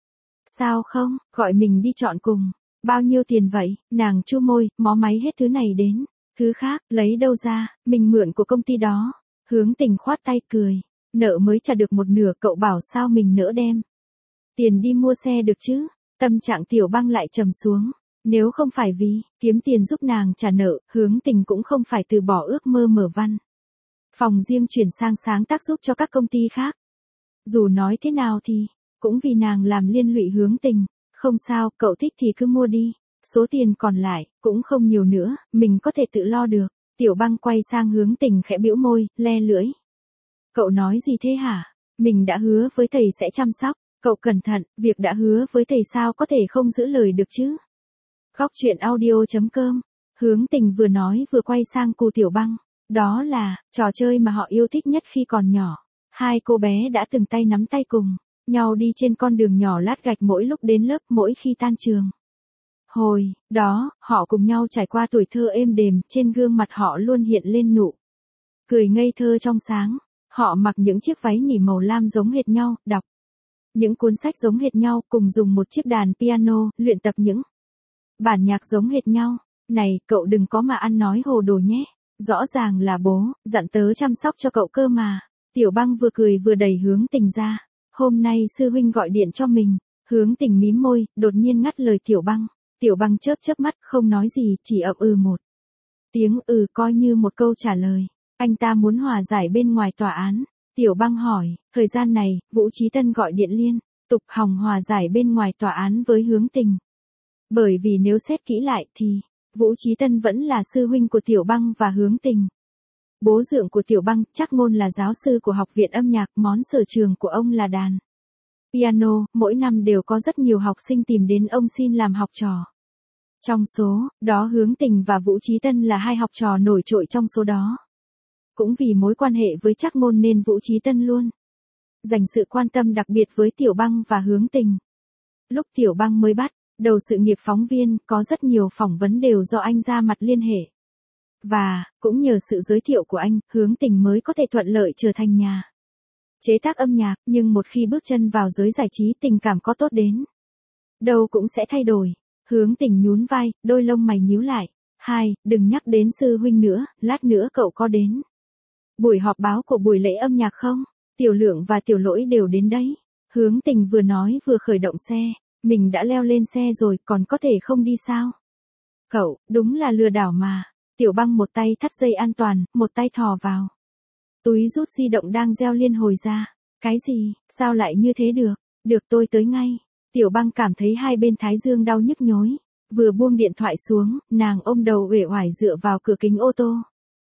Sao không, gọi mình đi chọn cùng. Bao nhiêu tiền vậy? Nàng chu môi, mó máy hết thứ này đến thứ khác, lấy đâu ra, mình mượn của công ty đó. Hướng Tình khoát tay cười. Nợ mới trả được một nửa, cậu bảo sao mình nỡ đem tiền đi mua xe được chứ? Tâm trạng Tiểu Băng lại trầm xuống. Nếu không phải vì kiếm tiền giúp nàng trả nợ, Hướng Tình cũng không phải từ bỏ ước mơ mở văn phòng riêng chuyển sang sáng tác giúp cho các công ty khác. Dù nói thế nào thì cũng vì nàng làm liên lụy Hướng Tình. Không sao, cậu thích thì cứ mua đi. Số tiền còn lại cũng không nhiều nữa, mình có thể tự lo được. Tiểu Băng quay sang Hướng Tình khẽ bĩu môi, le lưỡi. Cậu nói gì thế hả? Mình đã hứa với thầy sẽ chăm sóc. Cậu cẩn thận, việc đã hứa với thầy sao có thể không giữ lời được chứ? Góc truyện audio chấm com. Hướng Tình vừa nói vừa quay sang cô Tiểu Băng. Đó là trò chơi mà họ yêu thích nhất khi còn nhỏ. Hai cô bé đã từng tay nắm tay cùng nhau đi trên con đường nhỏ lát gạch mỗi lúc đến lớp, mỗi khi tan trường. Hồi đó, họ cùng nhau trải qua tuổi thơ êm đềm, trên gương mặt họ luôn hiện lên nụ cười ngây thơ trong sáng. Họ mặc những chiếc váy nỉ màu lam giống hệt nhau, đọc những cuốn sách giống hệt nhau, cùng dùng một chiếc đàn piano, luyện tập những bản nhạc giống hệt nhau. Này, cậu đừng có mà ăn nói hồ đồ nhé. Rõ ràng là bố dặn tớ chăm sóc cho cậu cơ mà. Tiểu Băng vừa cười vừa đẩy Hướng Tình ra. Hôm nay sư huynh gọi điện cho mình. Hướng Tình mím môi, đột nhiên ngắt lời Tiểu Băng. Tiểu Băng chớp chớp mắt, không nói gì, chỉ ậm ừ một tiếng, ừ coi như một câu trả lời. Anh ta muốn hòa giải bên ngoài tòa án. Tiểu Băng hỏi, thời gian này, Vũ Chí Tân gọi điện liên tục hòng hòa giải bên ngoài tòa án với Hướng Tình. Bởi vì nếu xét kỹ lại thì Vũ Chí Tân vẫn là sư huynh của Tiểu Băng và Hướng Tình. Bố dượng của Tiểu Băng, Trác Ngôn là giáo sư của học viện âm nhạc, món sở trường của ông là đàn piano, mỗi năm đều có rất nhiều học sinh tìm đến ông xin làm học trò. Trong số đó Hướng Tình và Vũ Chí Tân là hai học trò nổi trội trong số đó. Cũng vì mối quan hệ với Trác Ngôn nên Vũ Chí Tân luôn dành sự quan tâm đặc biệt với Tiểu Băng và Hướng Tình. Lúc Tiểu Băng mới bắt đầu sự nghiệp phóng viên, có rất nhiều phỏng vấn đều do anh ra mặt liên hệ. Và, cũng nhờ sự giới thiệu của anh, Hướng Tình mới có thể thuận lợi trở thành nhà chế tác âm nhạc, nhưng một khi bước chân vào giới giải trí, tình cảm có tốt đến đâu cũng sẽ thay đổi. Hướng Tình nhún vai, đôi lông mày nhíu lại. Hai, đừng nhắc đến sư huynh nữa, lát nữa cậu có đến buổi họp báo của buổi lễ âm nhạc không? Tiểu Lượng và Tiểu Lỗi đều đến đấy. Hướng Tình vừa nói vừa khởi động xe. Mình đã leo lên xe rồi, còn có thể không đi sao? Cậu, đúng là lừa đảo mà. Tiểu Băng một tay thắt dây an toàn, một tay thò vào túi rút di động đang reo liên hồi ra. Cái gì, sao lại như thế được? Được tôi tới ngay. Tiểu Băng cảm thấy hai bên thái dương đau nhức nhối. Vừa buông điện thoại xuống, nàng ôm đầu uể oải dựa vào cửa kính ô tô.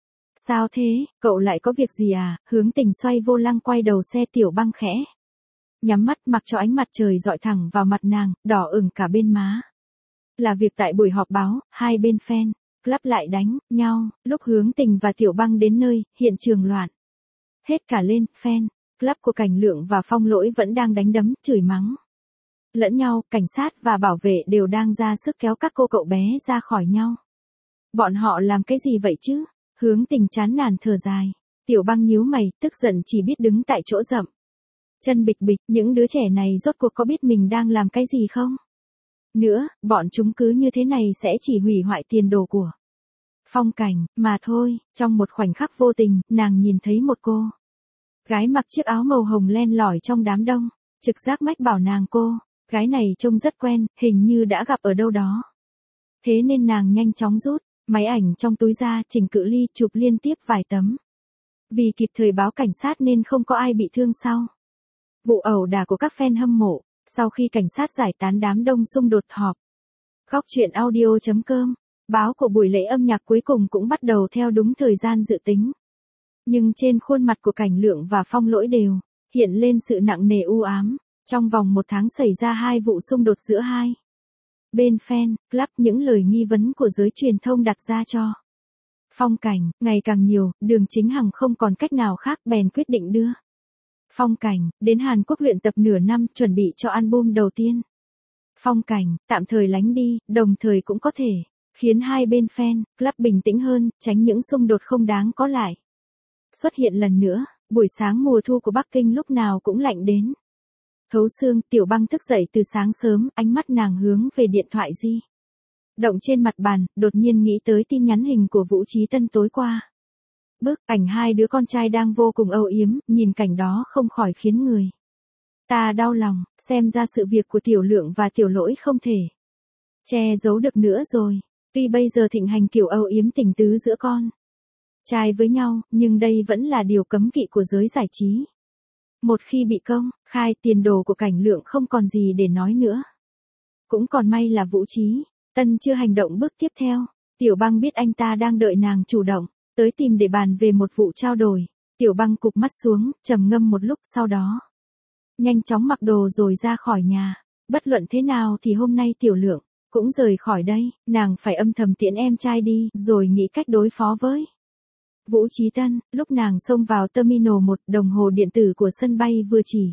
Sao thế, cậu lại có việc gì à? Hướng Tình xoay vô lăng quay đầu xe. Tiểu Băng khẽ nhắm mắt mặc cho ánh mặt trời dọi thẳng vào mặt nàng, đỏ ửng cả bên má. Là việc tại buổi họp báo, hai bên fan club lại đánh nhau. Lúc Hướng Tình và Tiểu Băng đến nơi, hiện trường loạn hết cả lên. Fan club của Cảnh Lượng và Phong Lỗi vẫn đang đánh đấm, chửi mắng lẫn nhau. Cảnh sát và bảo vệ đều đang ra sức kéo các cô cậu bé ra khỏi nhau. Bọn họ làm cái gì vậy chứ? Hướng Tình chán nản thở dài. Tiểu Băng nhíu mày, tức giận chỉ biết đứng tại chỗ dậm chân bịch bịch. Những đứa trẻ này rốt cuộc có biết mình đang làm cái gì không? Nữa, bọn chúng cứ như thế này sẽ chỉ hủy hoại tiền đồ của Phong Cảnh mà thôi. Trong một khoảnh khắc vô tình, nàng nhìn thấy một cô gái mặc chiếc áo màu hồng len lỏi trong đám đông. Trực giác mách bảo nàng cô gái này trông rất quen, hình như đã gặp ở đâu đó. Thế nên nàng nhanh chóng rút máy ảnh trong túi ra, chỉnh cự ly chụp liên tiếp vài tấm. Vì kịp thời báo cảnh sát nên không có ai bị thương sau vụ ẩu đả của các fan hâm mộ. Sau khi cảnh sát giải tán, đám đông xung đột họp. Góc truyện audio chấm com. Báo của buổi lễ âm nhạc cuối cùng cũng bắt đầu theo đúng thời gian dự tính. Nhưng trên khuôn mặt của Cảnh Lượng và Phong Lỗi đều hiện lên sự nặng nề u ám. Trong vòng một tháng xảy ra hai vụ xung đột giữa hai bên fan club. Những lời nghi vấn của giới truyền thông đặt ra cho Phong Cảnh ngày càng nhiều. Đường Chính Hằng không còn cách nào khác, bèn quyết định đưa Phong Cảnh đến Hàn Quốc luyện tập nửa năm, chuẩn bị cho album đầu tiên. Phong Cảnh tạm thời lánh đi, đồng thời cũng có thể khiến hai bên fan club bình tĩnh hơn, tránh những xung đột không đáng có lại xuất hiện lần nữa. Buổi sáng mùa thu của Bắc Kinh lúc nào cũng lạnh đến thấu xương. Tiểu Băng thức dậy từ sáng sớm, ánh mắt nàng hướng về điện thoại di động trên mặt bàn, đột nhiên nghĩ tới tin nhắn hình của Vũ Chí Tân tối qua. Bức ảnh hai đứa con trai đang vô cùng âu yếm, nhìn cảnh đó không khỏi khiến người ta đau lòng. Xem ra sự việc của Tiểu Lượng và Tiểu Lỗi không thể che giấu được nữa rồi. Tuy bây giờ thịnh hành kiểu âu yếm tình tứ giữa con trai với nhau, nhưng đây vẫn là điều cấm kỵ của giới giải trí. Một khi bị công khai, tiền đồ của Cảnh Lượng không còn gì để nói nữa. Cũng còn may là Vũ Chí Tân chưa hành động bước tiếp theo. Tiểu Băng biết anh ta đang đợi nàng chủ động tới tìm để bàn về một vụ trao đổi. Tiểu Băng cụp mắt xuống, trầm ngâm một lúc, sau đó nhanh chóng mặc đồ rồi ra khỏi nhà. Bất luận thế nào thì hôm nay Tiểu Lượng cũng rời khỏi đây. Nàng phải âm thầm tiễn em trai đi, rồi nghĩ cách đối phó với Vũ Chí Tân. Lúc nàng xông vào Terminal một, đồng hồ điện tử của sân bay vừa chỉ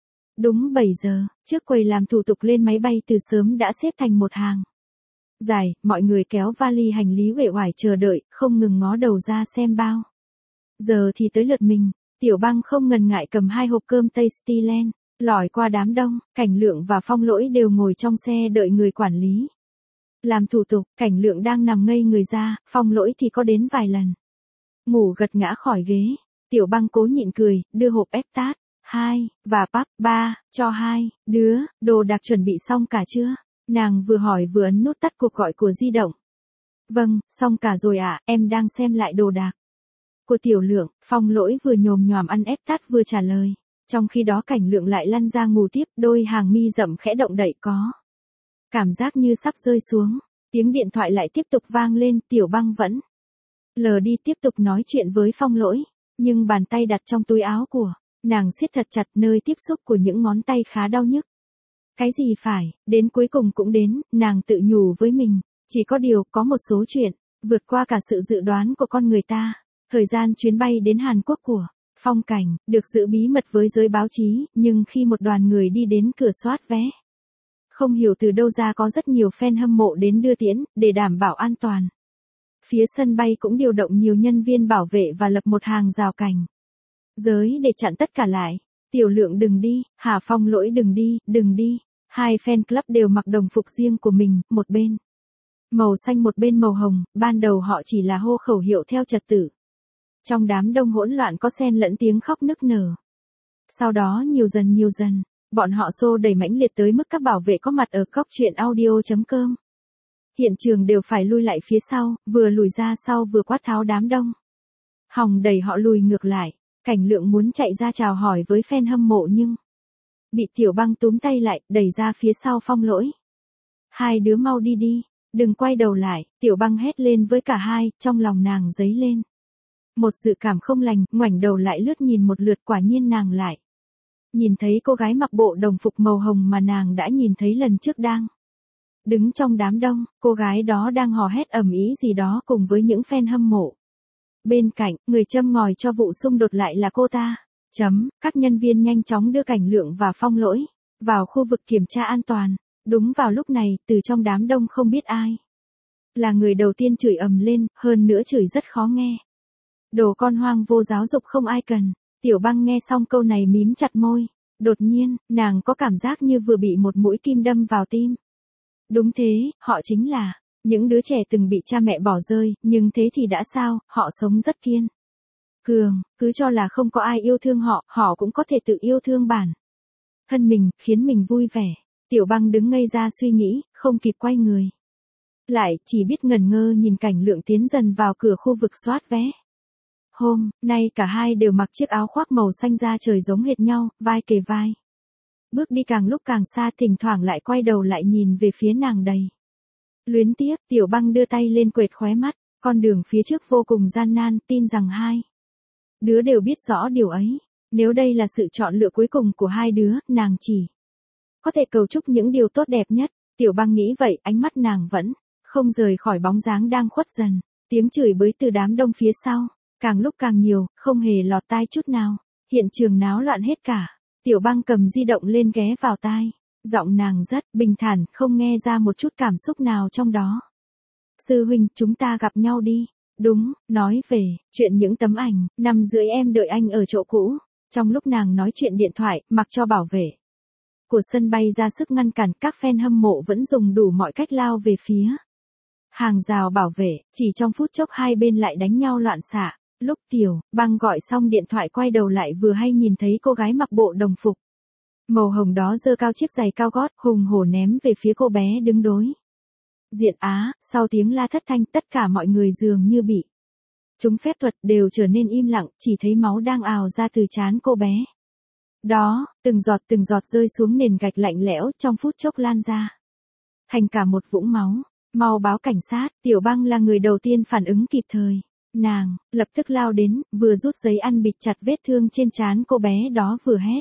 đúng bảy giờ. Trước quầy làm thủ tục lên máy bay từ sớm đã xếp thành một hàng dài. Mọi người kéo vali hành lý uể oải chờ đợi, không ngừng ngó đầu ra xem bao giờ thì tới lượt mình. Tiểu Băng không ngần ngại cầm hai hộp cơm Tastyland, lỏi qua đám đông. Cảnh Lượng và Phong Lỗi đều ngồi trong xe đợi người quản lý làm thủ tục. Cảnh Lượng đang nằm ngây người ra, Phong Lỗi thì có đến vài lần ngủ gật ngã khỏi ghế. Tiểu Băng cố nhịn cười, đưa hộp Eptat hai và Pap ba cho hai đứa. Đồ đạc chuẩn bị xong cả chưa? Nàng vừa hỏi vừa ấn nút tắt cuộc gọi của di động. Vâng, xong cả rồi ạ, à, em đang xem lại đồ đạc của Tiểu Lượng. Phong Lỗi vừa nhồm nhòm ăn Eptat vừa trả lời. Trong khi đó Cảnh Lượng lại lăn ra ngủ tiếp, đôi hàng mi rậm khẽ động đậy, có cảm giác như sắp rơi xuống. Tiếng điện thoại lại tiếp tục vang lên. Tiểu Băng vẫn lờ đi tiếp tục nói chuyện với Phong Lỗi, nhưng bàn tay đặt trong túi áo của nàng siết thật chặt, nơi tiếp xúc của những ngón tay khá đau nhức. Cái gì phải, đến cuối cùng cũng đến, nàng tự nhủ với mình. Chỉ có điều, có một số chuyện vượt qua cả sự dự đoán của con người ta. Thời gian chuyến bay đến Hàn Quốc của Phong Cảnh được giữ bí mật với giới báo chí, nhưng khi một đoàn người đi đến cửa soát vé, không hiểu từ đâu ra có rất nhiều fan hâm mộ đến đưa tiễn. Để đảm bảo an toàn, phía sân bay cũng điều động nhiều nhân viên bảo vệ và lập một hàng rào cảnh giới để chặn tất cả lại. Tiểu Lượng đừng đi, Hà Phong Lỗi đừng đi, đừng đi. Hai fan club đều mặc đồng phục riêng của mình, một bên màu xanh một bên màu hồng. Ban đầu họ chỉ là hô khẩu hiệu theo trật tự. Trong đám đông hỗn loạn có xen lẫn tiếng khóc nức nở. Sau đó nhiều dần nhiều dần, bọn họ xô đẩy mãnh liệt tới mức các bảo vệ có mặt ở góc truyện audio chấm com hiện trường đều phải lui lại phía sau, vừa lùi ra sau vừa quát tháo đám đông, hòng đẩy họ lùi ngược lại. Cảnh Lượng muốn chạy ra chào hỏi với fan hâm mộ nhưng bị Tiểu Băng túm tay lại, đẩy ra phía sau Phong Lỗi. Hai đứa mau đi đi, đừng quay đầu lại, Tiểu Băng hét lên với cả hai, trong lòng nàng dấy lên một dự cảm không lành, ngoảnh đầu lại lướt nhìn một lượt, quả nhiên nàng lại nhìn thấy cô gái mặc bộ đồng phục màu hồng mà nàng đã nhìn thấy lần trước đang đứng trong đám đông, cô gái đó đang hò hét ầm ĩ gì đó cùng với những fan hâm mộ. Bên cạnh, người châm ngòi cho vụ xung đột lại là cô ta. Chấm, các nhân viên nhanh chóng đưa Cảnh Lượng và Phong Lỗi vào khu vực kiểm tra an toàn. Đúng vào lúc này, từ trong đám đông không biết ai là người đầu tiên chửi ầm lên, hơn nữa chửi rất khó nghe. Đồ con hoang vô giáo dục không ai cần. Tiểu Băng nghe xong câu này mím chặt môi. Đột nhiên, nàng có cảm giác như vừa bị một mũi kim đâm vào tim. Đúng thế, họ chính là những đứa trẻ từng bị cha mẹ bỏ rơi, nhưng thế thì đã sao, họ sống rất kiên cường, cứ cho là không có ai yêu thương họ, họ cũng có thể tự yêu thương bản thân mình, khiến mình vui vẻ. Tiểu Băng đứng ngây ra suy nghĩ, không kịp quay người lại, chỉ biết ngẩn ngơ nhìn Cảnh Lượng tiến dần vào cửa khu vực soát vé. Hôm nay cả hai đều mặc chiếc áo khoác màu xanh da trời giống hệt nhau, vai kề vai. Bước đi càng lúc càng xa, thỉnh thoảng lại quay đầu lại nhìn về phía nàng đầy luyến tiếc. Tiểu Băng đưa tay lên quệt khóe mắt, con đường phía trước vô cùng gian nan, tin rằng hai đứa đều biết rõ điều ấy. Nếu đây là sự chọn lựa cuối cùng của hai đứa, nàng chỉ có thể cầu chúc những điều tốt đẹp nhất. Tiểu Băng nghĩ vậy, ánh mắt nàng vẫn không rời khỏi bóng dáng đang khuất dần. Tiếng chửi bới từ đám đông phía sau càng lúc càng nhiều, không hề lọt tai chút nào. Hiện trường náo loạn hết cả. Tiểu Băng cầm di động lên ghé vào tai. Giọng nàng rất bình thản, không nghe ra một chút cảm xúc nào trong đó. Sư huynh, chúng ta gặp nhau đi. Đúng, nói về chuyện những tấm ảnh, năm rưỡi em đợi anh ở chỗ cũ. Trong lúc nàng nói chuyện điện thoại, mặc cho bảo vệ của sân bay ra sức ngăn cản, các fan hâm mộ vẫn dùng đủ mọi cách lao về phía hàng rào bảo vệ, chỉ trong phút chốc hai bên lại đánh nhau loạn xạ. Lúc Tiểu Băng gọi xong điện thoại quay đầu lại vừa hay nhìn thấy cô gái mặc bộ đồng phục màu hồng đó giơ cao chiếc giày cao gót, hùng hổ ném về phía cô bé đứng đối diện. Á, sau tiếng la thất thanh, tất cả mọi người dường như bị chúng phép thuật đều trở nên im lặng, chỉ thấy máu đang ào ra từ trán cô bé đó, từng giọt từng giọt rơi xuống nền gạch lạnh lẽo, trong phút chốc lan ra thành cả một vũng máu. Mau báo cảnh sát. Tiểu Băng là người đầu tiên phản ứng kịp thời. Nàng lập tức lao đến, vừa rút giấy ăn bịt chặt vết thương trên trán cô bé đó vừa hét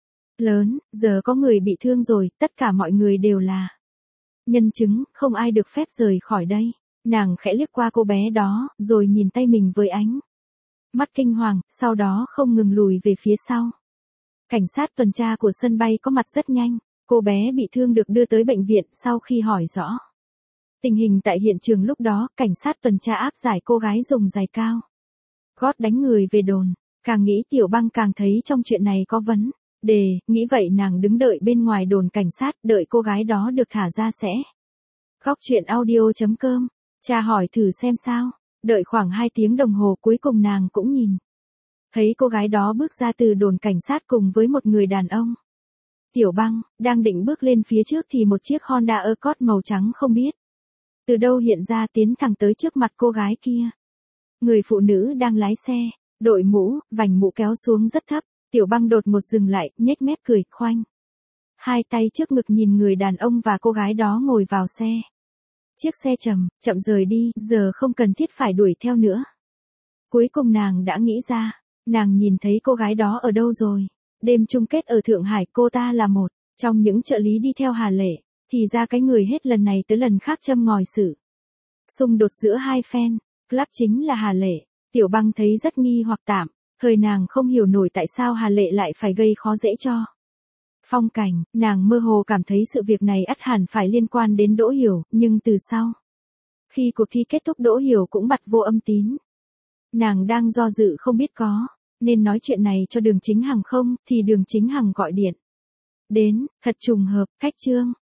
lớn, giờ có người bị thương rồi, tất cả mọi người đều là nhân chứng, không ai được phép rời khỏi đây. Nàng khẽ liếc qua cô bé đó, rồi nhìn tay mình với ánh mắt kinh hoàng, sau đó không ngừng lùi về phía sau. Cảnh sát tuần tra của sân bay có mặt rất nhanh. Cô bé bị thương được đưa tới bệnh viện. Sau khi hỏi rõ tình hình tại hiện trường lúc đó, cảnh sát tuần tra áp giải cô gái dùng giày cao gót đánh người về đồn. Càng nghĩ Tiểu Băng càng thấy trong chuyện này có vấn đề, nghĩ vậy nàng đứng đợi bên ngoài đồn cảnh sát, đợi cô gái đó được thả ra sẽ góc chuyện audio chấm com tra hỏi thử xem sao. Đợi khoảng hai tiếng đồng hồ, cuối cùng nàng cũng nhìn thấy cô gái đó bước ra từ đồn cảnh sát cùng với một người đàn ông. Tiểu Băng đang định bước lên phía trước thì một chiếc Honda Accord màu trắng không biết từ đâu hiện ra, tiến thẳng tới trước mặt cô gái kia. Người phụ nữ đang lái xe, đội mũ, vành mũ kéo xuống rất thấp. Tiểu Băng đột ngột dừng lại, nhếch mép cười, khoanh hai tay trước ngực nhìn người đàn ông và cô gái đó ngồi vào xe. Chiếc xe chậm, chậm rời đi, giờ không cần thiết phải đuổi theo nữa. Cuối cùng nàng đã nghĩ ra, nàng nhìn thấy cô gái đó ở đâu rồi. Đêm chung kết ở Thượng Hải, cô ta là một trong những trợ lý đi theo Hà Lệ. Thì ra cái người hết lần này tới lần khác châm ngòi sự xung đột giữa hai fan club chính là Hà Lệ. Tiểu Băng thấy rất nghi hoặc, tạm thời nàng không hiểu nổi tại sao Hà Lệ lại phải gây khó dễ cho Phong Cảnh. Nàng mơ hồ cảm thấy sự việc này ắt hẳn phải liên quan đến Đỗ Hiểu, nhưng từ sau khi cuộc thi kết thúc Đỗ Hiểu cũng bặt vô âm tín. Nàng đang do dự không biết có nên nói chuyện này cho Đường Chính Hằng không, thì Đường Chính Hằng gọi điện đến, thật trùng hợp, cách chương